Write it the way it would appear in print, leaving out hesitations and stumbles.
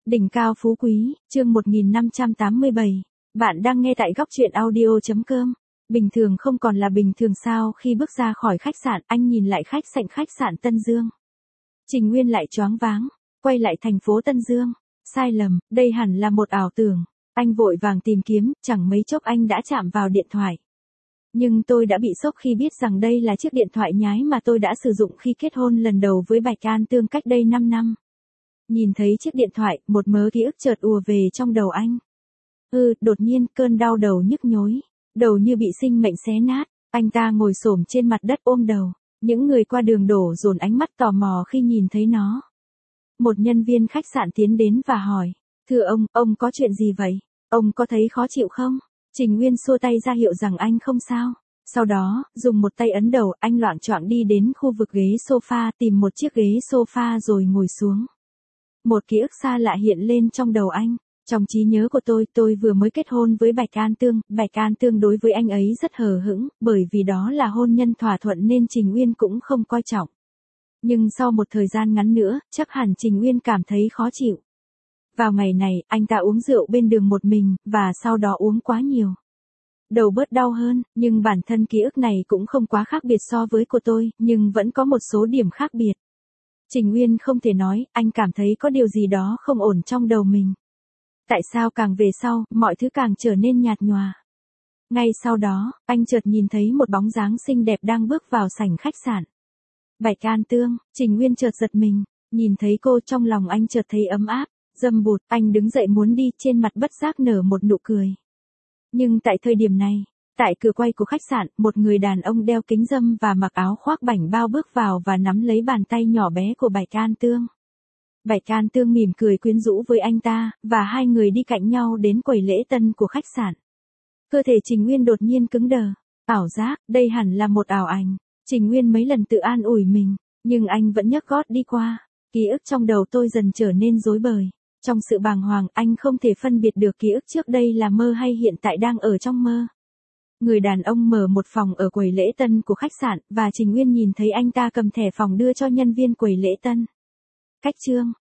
Đỉnh cao phú quý, chương 1587. Bạn đang nghe tại góc truyện audio.com. Bình thường không còn là bình thường sao? Khi bước ra khỏi khách sạn, anh nhìn lại khách sạn Tân Dương. Trình Nguyên lại choáng váng, quay lại thành phố Tân Dương. Sai lầm, đây hẳn là một ảo tưởng. Anh vội vàng tìm kiếm, chẳng mấy chốc anh đã chạm vào điện thoại. Nhưng tôi đã bị sốc khi biết rằng đây là chiếc điện thoại nhái mà tôi đã sử dụng khi kết hôn lần đầu với Bạch An Tương cách đây 5 năm. Nhìn thấy chiếc điện thoại, một mớ ký ức chợt ùa về trong đầu anh. Đột nhiên cơn đau đầu nhức nhối, đầu như bị sinh mệnh xé nát, anh ta ngồi xổm trên mặt đất ôm đầu, những người qua đường đổ dồn ánh mắt tò mò khi nhìn thấy nó. Một nhân viên khách sạn tiến đến và hỏi, thưa ông có chuyện gì vậy? Ông có thấy khó chịu không? Trình Nguyên xua tay ra hiệu rằng anh không sao. Sau đó, dùng một tay ấn đầu, anh loạng choạng đi đến khu vực ghế sofa, tìm một chiếc ghế sofa rồi ngồi xuống. Một ký ức xa lạ hiện lên trong đầu anh. Trong trí nhớ của tôi vừa mới kết hôn với Bạch An Tương. Bạch An Tương đối với anh ấy rất hờ hững, bởi vì đó là hôn nhân thỏa thuận nên Trình Nguyên cũng không coi trọng. Nhưng sau một thời gian ngắn nữa, chắc hẳn Trình Nguyên cảm thấy khó chịu. Vào ngày này, anh ta uống rượu bên đường một mình, và sau đó uống quá nhiều. Đầu bớt đau hơn, nhưng bản thân ký ức này cũng không quá khác biệt so với của tôi, nhưng vẫn có một số điểm khác biệt. Trình Nguyên không thể nói, anh cảm thấy có điều gì đó không ổn trong đầu mình. Tại sao càng về sau, mọi thứ càng trở nên nhạt nhòa. Ngay sau đó, anh chợt nhìn thấy một bóng dáng xinh đẹp đang bước vào sảnh khách sạn. Bạch An Tương, Trình Nguyên chợt giật mình, nhìn thấy cô trong lòng anh chợt thấy ấm áp, dâm bụt, anh đứng dậy muốn đi, trên mặt bất giác nở một nụ cười. Nhưng tại thời điểm này, tại cửa quay của khách sạn, một người đàn ông đeo kính râm và mặc áo khoác bảnh bao bước vào và nắm lấy bàn tay nhỏ bé của Bạch An Tương. Bạch An Tương mỉm cười quyến rũ với anh ta, và hai người đi cạnh nhau đến quầy lễ tân của khách sạn. Cơ thể Trình Nguyên đột nhiên cứng đờ. Ảo giác, đây hẳn là một ảo ảnh. Trình Nguyên mấy lần tự an ủi mình, nhưng anh vẫn nhấc gót đi qua. Ký ức trong đầu tôi dần trở nên rối bời. Trong sự bàng hoàng, anh không thể phân biệt được ký ức trước đây là mơ hay hiện tại đang ở trong mơ. Người đàn ông mở một phòng ở quầy lễ tân của khách sạn, và Trình Nguyên nhìn thấy anh ta cầm thẻ phòng đưa cho nhân viên quầy lễ tân. Cách chương,